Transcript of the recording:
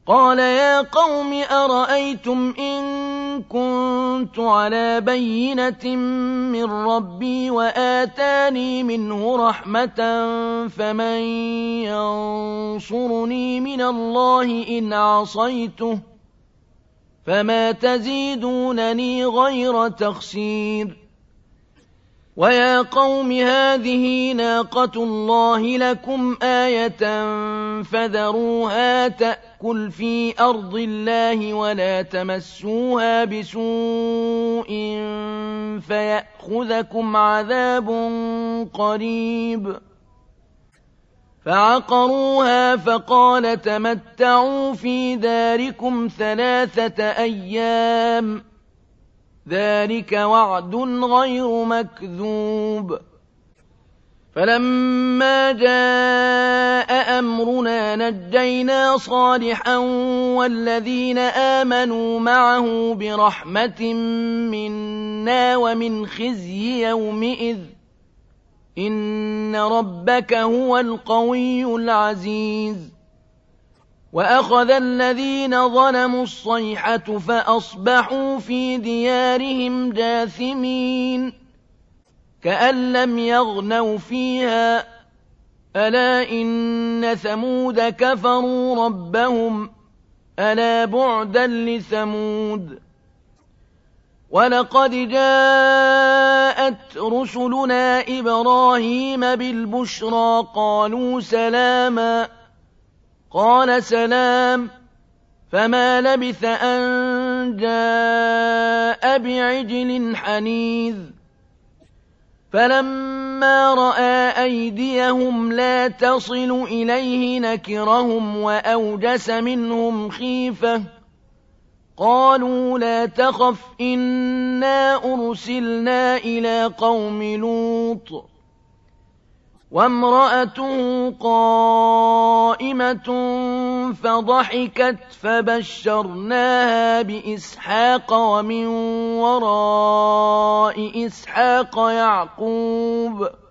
قال يا قوم أرأيتم إن كنت على بينة من ربي وآتاني منه رحمة فمن ينصرني من الله إن عصيته فما تزيدونني غير تخسير ويا قوم هذه ناقة الله لكم آية فذروها تأكل في أرض الله ولا تمسوها بسوء فيأخذكم عذاب قريب فعقروها فقال تمتعوا في داركم 3 أيام ذلك وعد غير مكذوب فلما جاء أمرنا نجينا صالحا والذين آمنوا معه برحمة منا ومن خزي يومئذ إن ربك هو القوي العزيز وأخذ الذين ظلموا الصيحة فأصبحوا في ديارهم جاثمين كأن لم يغنوا فيها ألا إن ثمود كفروا ربهم ألا بعدا لثمود ولقد جاءت رسلنا إبراهيم بالبشرى قالوا سلاما قال سلام فما لبث أن جاء بعجل حنيذ فلما رأى أيديهم لا تصل إليه نكرهم وأوجس منهم خيفة قالوا لا تخف إنا أرسلنا إلى قوم لوط وامرأته قائمة فضحكت فبشرناها بإسحاق ومن وراء إسحاق يعقوب